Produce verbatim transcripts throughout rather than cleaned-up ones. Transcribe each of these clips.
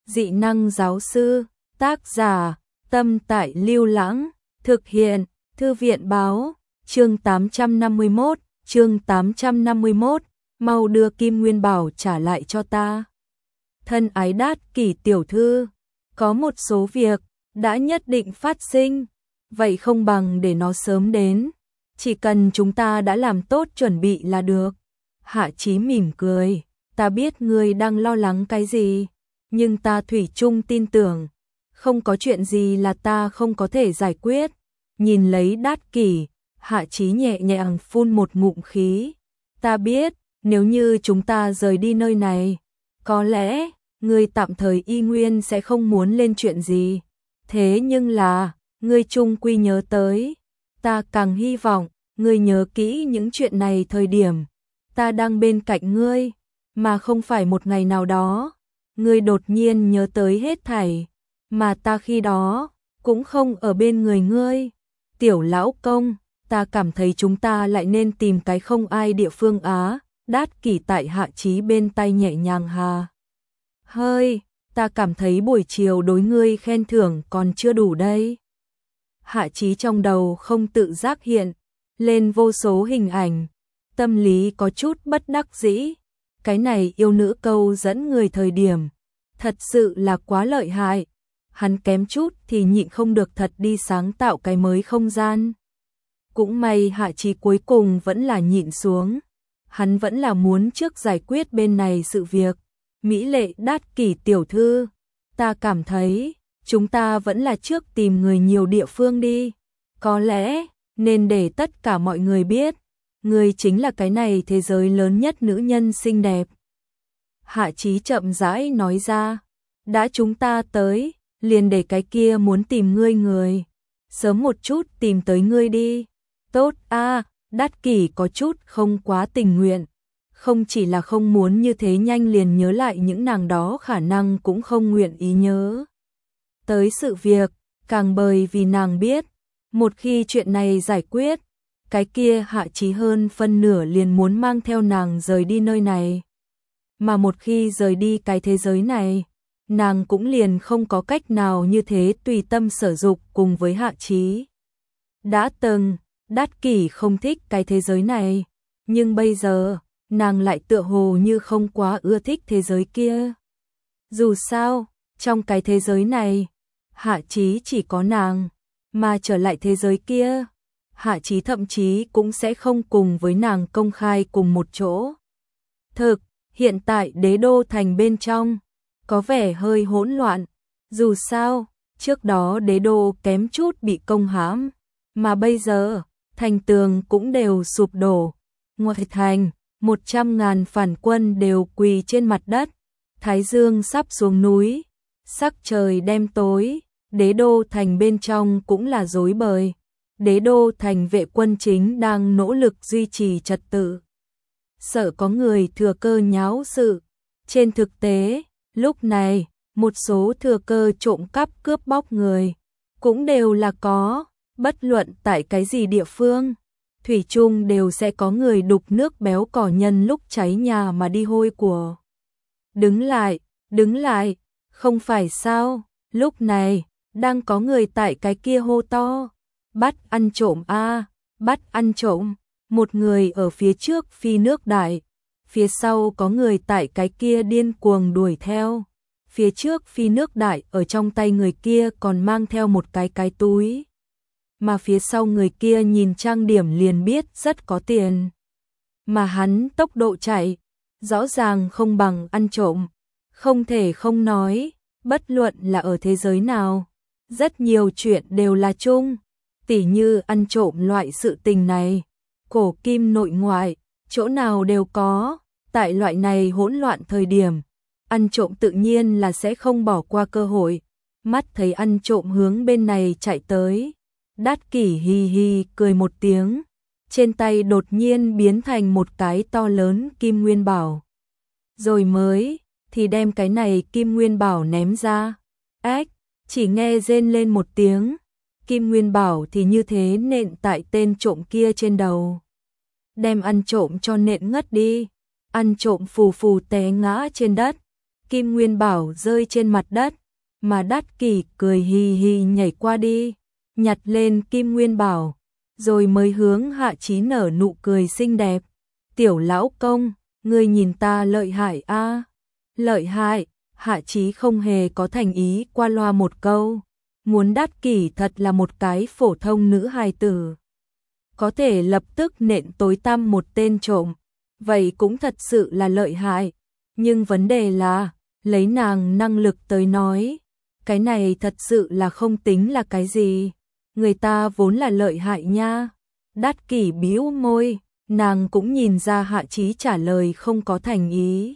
Dị năng giáo sư, tác giả, Tâm Tại Lưu Lãng, thực hiện, Thư viện báo, chương tám trăm năm mươi mốt, chương tám trăm năm mươi mốt, mau đưa Kim Nguyên Bảo trả lại cho ta. Thân ái Đát Kỷ tiểu thư, có một số việc đã nhất định phát sinh, vậy không bằng để nó sớm đến, chỉ cần chúng ta đã làm tốt chuẩn bị là được. Hạ Chí mỉm cười, ta biết ngươi đang lo lắng cái gì, nhưng ta thủy chung tin tưởng, không có chuyện gì là ta không có thể giải quyết. Nhìn lấy Đát Kỷ, Hạ Chí nhẹ nhàng phun một ngụm khí, ta biết, nếu như chúng ta rời đi nơi này, có lẽ ngươi tạm thời y nguyên sẽ không muốn lên chuyện gì, thế nhưng là, ngươi chung quy nhớ tới, ta càng hy vọng, ngươi nhớ kỹ những chuyện này thời điểm, ta đang bên cạnh ngươi, mà không phải một ngày nào đó, ngươi đột nhiên nhớ tới hết thảy, mà ta khi đó, cũng không ở bên người ngươi. Tiểu lão công, ta cảm thấy chúng ta lại nên tìm cái không ai địa phương á. Đát Kỷ tại Hạ Chí bên tay nhẹ nhàng hà hơi, ta cảm thấy buổi chiều đối ngươi khen thưởng còn chưa đủ đây. Hạ Chí trong đầu không tự giác hiện lên vô số hình ảnh, tâm lý có chút bất đắc dĩ. Cái này yêu nữ câu dẫn người thời điểm, thật sự là quá lợi hại. Hắn kém chút thì nhịn không được thật đi sáng tạo cái mới không gian. Cũng may Hạ Chí cuối cùng vẫn là nhịn xuống. Hắn vẫn là muốn trước giải quyết bên này sự việc. Mỹ lệ Đát Kỷ tiểu thư, ta cảm thấy, chúng ta vẫn là trước tìm người nhiều địa phương đi. Có lẽ, nên để tất cả mọi người biết, người chính là cái này thế giới lớn nhất nữ nhân xinh đẹp. Hạ Chí chậm rãi nói ra, đã chúng ta tới, liền để cái kia muốn tìm ngươi người, sớm một chút tìm tới ngươi đi. Tốt a. Đát Kỷ có chút không quá tình nguyện, không chỉ là không muốn như thế nhanh liền nhớ lại những nàng đó khả năng cũng không nguyện ý nhớ tới sự việc, càng bởi vì nàng biết, một khi chuyện này giải quyết, cái kia Hạ Chí hơn phân nửa liền muốn mang theo nàng rời đi nơi này. Mà một khi rời đi cái thế giới này, nàng cũng liền không có cách nào như thế tùy tâm sở dục cùng với Hạ Chí. Đã từng, Đát Kỷ không thích cái thế giới này, nhưng bây giờ, nàng lại tựa hồ như không quá ưa thích thế giới kia. Dù sao, trong cái thế giới này, Hạ Chí chỉ có nàng, mà trở lại thế giới kia, Hạ Chí thậm chí cũng sẽ không cùng với nàng công khai cùng một chỗ. Thực, hiện tại đế đô thành bên trong, có vẻ hơi hỗn loạn, dù sao, trước đó đế đô kém chút bị công hãm, mà bây giờ, thành tường cũng đều sụp đổ. Ngoài thành, một trăm ngàn phản quân đều quỳ trên mặt đất, thái dương sắp xuống núi, sắc trời đêm tối, đế đô thành bên trong cũng là rối bời. Đế đô thành vệ quân chính đang nỗ lực duy trì trật tự, sợ có người thừa cơ nháo sự. Trên thực tế, lúc này, một số thừa cơ trộm cắp cướp bóc người, cũng đều là có. Bất luận tại cái gì địa phương, thủy chung đều sẽ có người đục nước béo cỏ nhân lúc cháy nhà mà đi hôi của. Đứng lại, đứng lại, không phải sao, lúc này, đang có người tại cái kia hô to, bắt ăn trộm a, bắt ăn trộm, một người ở phía trước phi nước đại, phía sau có người tại cái kia điên cuồng đuổi theo, phía trước phi nước đại ở trong tay người kia còn mang theo một cái cái túi. Mà phía sau người kia nhìn trang điểm liền biết rất có tiền. Mà hắn tốc độ chạy, rõ ràng không bằng ăn trộm. Không thể không nói, bất luận là ở thế giới nào, rất nhiều chuyện đều là chung. Tỉ như ăn trộm loại sự tình này, cổ kim nội ngoại, chỗ nào đều có. Tại loại này hỗn loạn thời điểm, ăn trộm tự nhiên là sẽ không bỏ qua cơ hội. Mắt thấy ăn trộm hướng bên này chạy tới, Đát Kỷ hì hì cười một tiếng, trên tay đột nhiên biến thành một cái to lớn Kim Nguyên Bảo. Rồi mới, thì đem cái này Kim Nguyên Bảo ném ra. Ách, chỉ nghe rên lên một tiếng, Kim Nguyên Bảo thì như thế nện tại tên trộm kia trên đầu. Đem ăn trộm cho nện ngất đi, ăn trộm phù phù té ngã trên đất. Kim Nguyên Bảo rơi trên mặt đất, mà Đát Kỷ cười hì hì nhảy qua đi, nhặt lên Kim Nguyên Bảo, rồi mới hướng Hạ Chí nở nụ cười xinh đẹp. Tiểu lão công, ngươi nhìn ta lợi hại a à? Lợi hại, Hạ Chí không hề có thành ý qua loa một câu, muốn Đát Kỷ thật là một cái phổ thông nữ hài tử. Có thể lập tức nện tối tăm một tên trộm, vậy cũng thật sự là lợi hại, nhưng vấn đề là, lấy nàng năng lực tới nói, cái này thật sự là không tính là cái gì, người ta vốn là lợi hại nha. Đát Kỷ bĩu môi, nàng cũng nhìn ra Hạ Chí trả lời không có thành ý.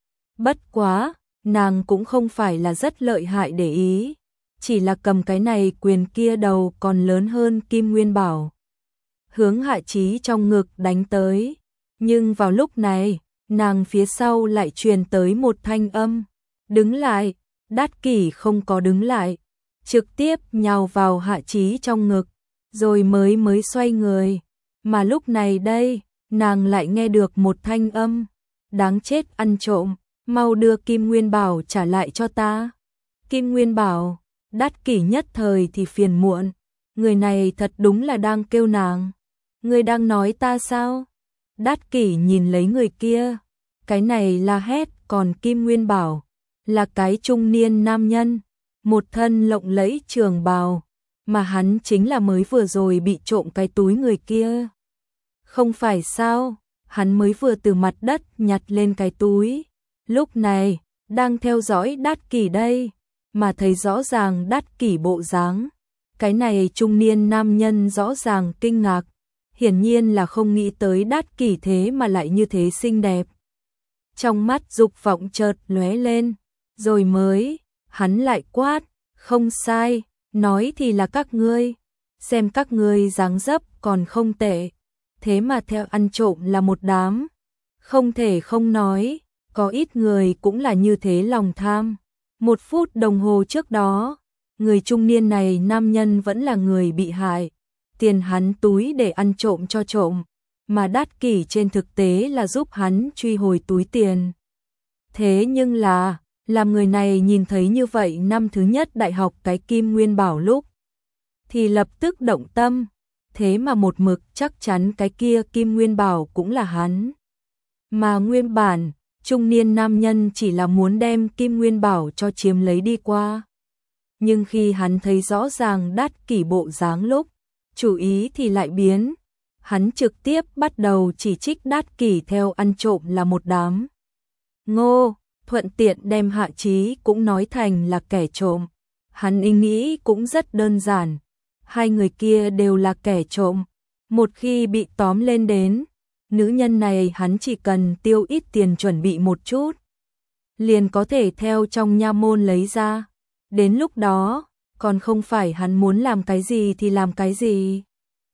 Bất quá, nàng cũng không phải là rất lợi hại để ý, chỉ là cầm cái này quyền kia đầu còn lớn hơn Kim Nguyên Bảo. Hướng Hạ Chí trong ngực đánh tới, nhưng vào lúc này, nàng phía sau lại truyền tới một thanh âm, đứng lại. Đát Kỷ không có đứng lại, trực tiếp nhào vào Hạ Chí trong ngực, rồi mới mới xoay người, mà lúc này đây, nàng lại nghe được một thanh âm, đáng chết ăn trộm, mau đưa Kim Nguyên Bảo trả lại cho ta. Kim Nguyên Bảo, Đát Kỷ nhất thời thì phiền muộn, người này thật đúng là đang kêu nàng. Người đang nói ta sao? Đát Kỷ nhìn lấy người kia, cái này là hét, còn Kim Nguyên Bảo là cái trung niên nam nhân, một thân lộng lẫy trường bào, mà hắn chính là mới vừa rồi bị trộm cái túi người kia. Không phải sao, hắn mới vừa từ mặt đất nhặt lên cái túi, lúc này, đang theo dõi Đát Kỷ đây, mà thấy rõ ràng Đát Kỷ bộ dáng. Cái này trung niên nam nhân rõ ràng kinh ngạc, hiển nhiên là không nghĩ tới Đát Kỷ thế mà lại như thế xinh đẹp. Trong mắt dục vọng chợt lóe lên, rồi mới, hắn lại quát, không sai, nói thì là các ngươi, xem các ngươi dáng dấp còn không tệ, thế mà theo ăn trộm là một đám. Không thể không nói, có ít người cũng là như thế lòng tham. Một phút đồng hồ trước đó, người trung niên này nam nhân vẫn là người bị hại, tiền hắn túi để ăn trộm cho trộm, mà Đát Kỷ trên thực tế là giúp hắn truy hồi túi tiền. Thế nhưng là, làm người này nhìn thấy như vậy năm thứ nhất đại học cái Kim Nguyên Bảo lúc, thì lập tức động tâm, thế mà một mực chắc chắn cái kia Kim Nguyên Bảo cũng là hắn. Mà nguyên bản, trung niên nam nhân chỉ là muốn đem Kim Nguyên Bảo cho chiếm lấy đi qua. Nhưng khi hắn thấy rõ ràng Đát Kỷ bộ dáng lúc, chủ ý thì lại biến. Hắn trực tiếp bắt đầu chỉ trích Đát Kỷ theo ăn trộm là một đám ngô, thuận tiện đem Hạ Chí cũng nói thành là kẻ trộm. Hắn ý nghĩ cũng rất đơn giản, hai người kia đều là kẻ trộm, một khi bị tóm lên đến, nữ nhân này hắn chỉ cần tiêu ít tiền chuẩn bị một chút, liền có thể theo trong nha môn lấy ra, đến lúc đó, còn không phải hắn muốn làm cái gì thì làm cái gì.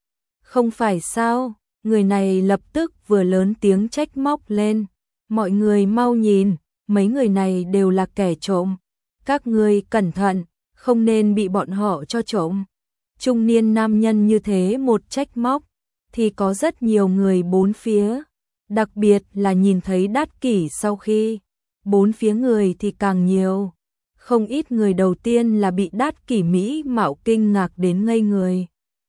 Không phải sao, người này lập tức vừa lớn tiếng trách móc lên, mọi người mau nhìn, mấy người này đều là kẻ trộm, các ngươi cẩn thận, không nên bị bọn họ cho trộm. Trung niên nam nhân như thế một trách móc, thì có rất nhiều người bốn phía, đặc biệt là nhìn thấy Đát Kỷ sau khi, bốn phía người thì càng nhiều. Không ít người đầu tiên là bị Đát Kỷ mỹ mạo kinh ngạc đến ngây người.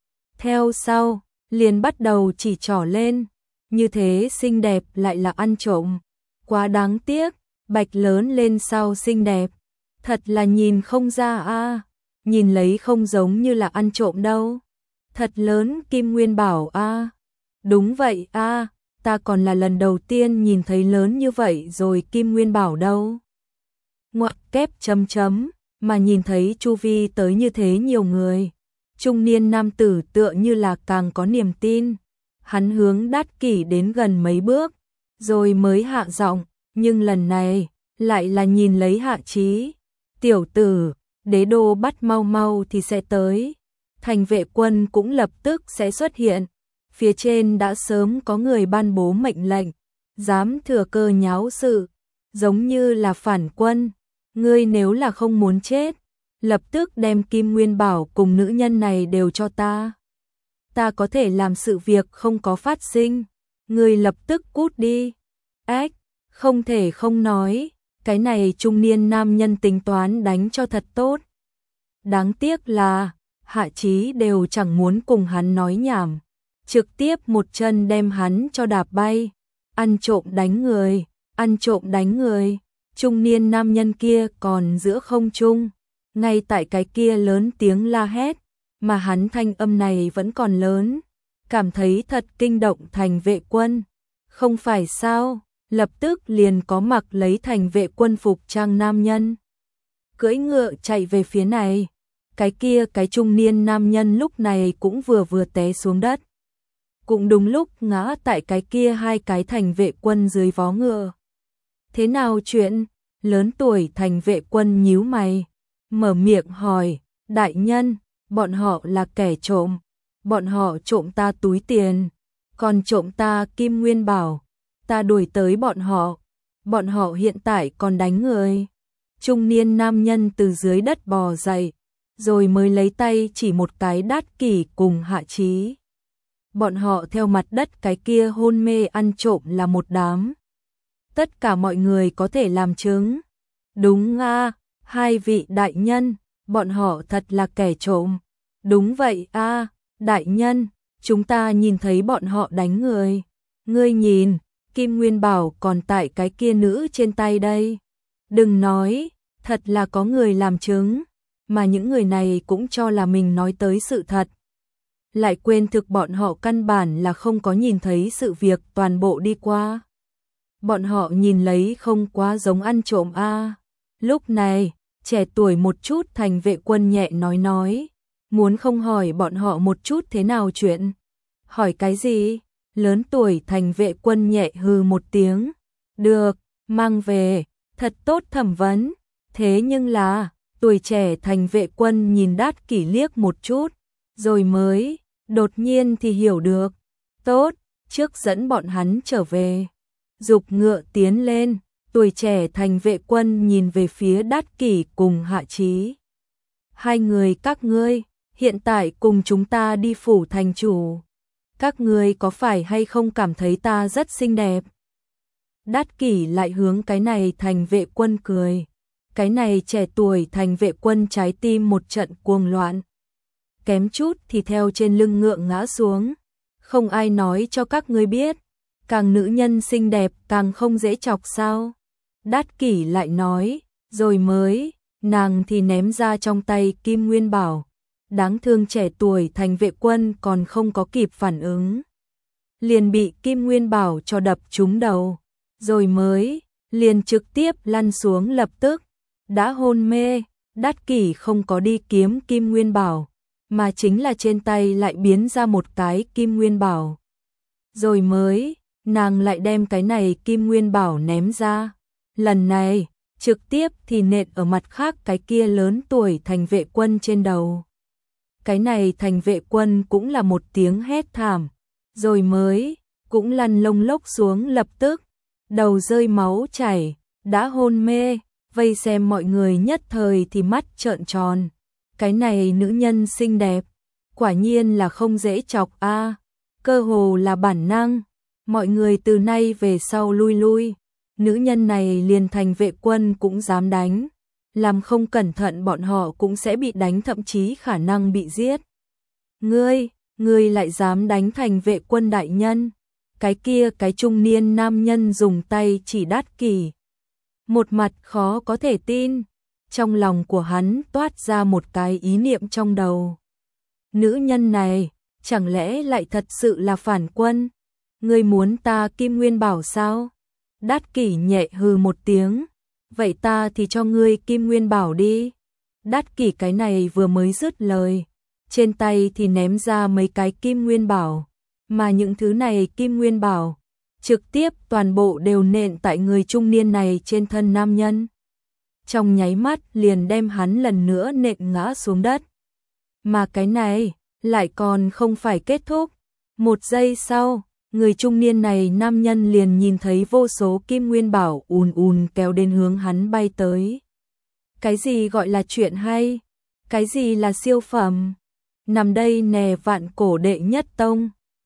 Theo sau, liền bắt đầu chỉ trỏ lên, như thế xinh đẹp lại là ăn trộm, quá đáng tiếc, bạch lớn lên sau xinh đẹp, thật là nhìn không ra a, à. Nhìn lấy không giống như là ăn trộm đâu. Thật lớn Kim Nguyên Bảo a. À. Đúng vậy a, à, ta còn là lần đầu tiên nhìn thấy lớn như vậy rồi Kim Nguyên Bảo đâu. Ngoặc kép chấm chấm, mà nhìn thấy chu vi tới như thế nhiều người. Trung niên nam tử tựa như là càng có niềm tin. Hắn hướng Đát Kỷ đến gần mấy bước, rồi mới hạ giọng, nhưng lần này, lại là nhìn lấy Hạ Chí. Tiểu tử, đế đô bắt mau mau thì sẽ tới. Thành vệ quân cũng lập tức sẽ xuất hiện. Phía trên đã sớm có người ban bố mệnh lệnh, dám thừa cơ nháo sự, giống như là phản quân. Ngươi nếu là không muốn chết, lập tức đem Kim Nguyên Bảo cùng nữ nhân này đều cho ta. Ta có thể làm sự việc không có phát sinh. Ngươi lập tức cút đi. Ách, không thể không nói, Cái này trung niên nam nhân tính toán đánh cho thật tốt. Đáng tiếc là Hạ Chí đều chẳng muốn cùng hắn nói nhảm, trực tiếp một chân đem hắn cho đạp bay. Ăn trộm đánh người, ăn trộm đánh người. Trung niên nam nhân kia còn giữa không trung, ngay tại cái kia lớn tiếng la hét, mà hắn thanh âm này vẫn còn lớn, cảm thấy thật kinh động thành vệ quân. Không phải sao, lập tức liền có mặc lấy thành vệ quân phục trang nam nhân cưỡi ngựa chạy về phía này. Cái kia cái trung niên nam nhân lúc này cũng vừa vừa té xuống đất, cũng đúng lúc ngã tại cái kia hai cái thành vệ quân dưới vó ngựa. Thế nào chuyện? Lớn tuổi thành vệ quân nhíu mày, mở miệng hỏi, đại nhân, bọn họ là kẻ trộm, bọn họ trộm ta túi tiền, còn trộm ta kim nguyên bảo, ta đuổi tới bọn họ, bọn họ hiện tại còn đánh người. Trung niên nam nhân từ dưới đất bò dậy, rồi mới lấy tay chỉ một cái Đát Kỷ cùng Hạ Chí. Bọn họ theo mặt đất cái kia hôn mê ăn trộm là một đám. Tất cả mọi người có thể làm chứng. Đúng a, hai vị đại nhân, bọn họ thật là kẻ trộm. Đúng vậy a, đại nhân, chúng ta nhìn thấy bọn họ đánh người. Ngươi nhìn, Kim Nguyên Bảo còn tại cái kia nữ trên tay đây. Đừng nói, thật là có người làm chứng, mà những người này cũng cho là mình nói tới sự thật. Lại quên thực bọn họ căn bản là không có nhìn thấy sự việc toàn bộ đi qua. Bọn họ nhìn lấy không quá giống ăn trộm a. Lúc này, trẻ tuổi một chút thành vệ quân nhẹ nói nói, muốn không hỏi bọn họ một chút thế nào chuyện. Hỏi cái gì? Lớn tuổi thành vệ quân nhẹ hừ một tiếng. Được, mang về, thật tốt thẩm vấn. Thế nhưng là, tuổi trẻ thành vệ quân nhìn Đát Kỷ liếc một chút, rồi mới, đột nhiên thì hiểu được. Tốt, trước dẫn bọn hắn trở về. Dục ngựa tiến lên, tuổi trẻ thành vệ quân nhìn về phía Đát Kỷ cùng Hạ Chí. Hai người các ngươi, hiện tại cùng chúng ta đi phủ thành chủ. Các ngươi có phải hay không cảm thấy ta rất xinh đẹp? Đát Kỷ lại hướng cái này thành vệ quân cười. Cái này trẻ tuổi thành vệ quân trái tim một trận cuồng loạn. Kém chút thì theo trên lưng ngựa ngã xuống. Không ai nói cho các ngươi biết, càng nữ nhân xinh đẹp càng không dễ chọc sao? Đát Kỷ lại nói, rồi mới, nàng thì ném ra trong tay Kim Nguyên Bảo. Đáng thương trẻ tuổi thành vệ quân còn không có kịp phản ứng, liền bị Kim Nguyên Bảo cho đập trúng đầu, rồi mới, liền trực tiếp lăn xuống lập tức, đã hôn mê. Đát Kỷ không có đi kiếm Kim Nguyên Bảo, mà chính là trên tay lại biến ra một cái Kim Nguyên Bảo. Rồi mới, nàng lại đem cái này Kim Nguyên Bảo ném ra. Lần này, trực tiếp thì nện ở mặt khác cái kia lớn tuổi thành vệ quân trên đầu. Cái này thành vệ quân cũng là một tiếng hét thảm, rồi mới, cũng lăn lông lốc xuống lập tức, đầu rơi máu chảy, đã hôn mê, vây xem mọi người nhất thời thì mắt trợn tròn. Cái này nữ nhân xinh đẹp, quả nhiên là không dễ chọc a, cơ hồ là bản năng, mọi người từ nay về sau lui lui, nữ nhân này liền thành vệ quân cũng dám đánh. Làm không cẩn thận bọn họ cũng sẽ bị đánh, thậm chí khả năng bị giết. Ngươi, ngươi lại dám đánh thành vệ quân đại nhân? Cái kia cái trung niên nam nhân dùng tay chỉ Đát Kỷ. Một mặt khó có thể tin, trong lòng của hắn toát ra một cái ý niệm trong đầu. Nữ nhân này, chẳng lẽ lại thật sự là phản quân? Ngươi muốn ta Kim Nguyên Bảo sao? Đát Kỷ nhẹ hừ một tiếng. Vậy ta thì cho ngươi Kim Nguyên Bảo đi. Đát Kỷ cái này vừa mới dứt lời, trên tay thì ném ra mấy cái Kim Nguyên Bảo, mà những thứ này Kim Nguyên Bảo trực tiếp toàn bộ đều nện tại người trung niên này trên thân nam nhân. Trong nháy mắt liền đem hắn lần nữa nện ngã xuống đất. Mà cái này lại còn không phải kết thúc. Một giây sau, người trung niên này nam nhân liền nhìn thấy vô số Kim Nguyên Bảo ùn ùn kéo đến hướng hắn bay tới. Cái gì gọi là chuyện hay? Cái gì là siêu phẩm? Nằm đây nè vạn cổ đệ nhất tông.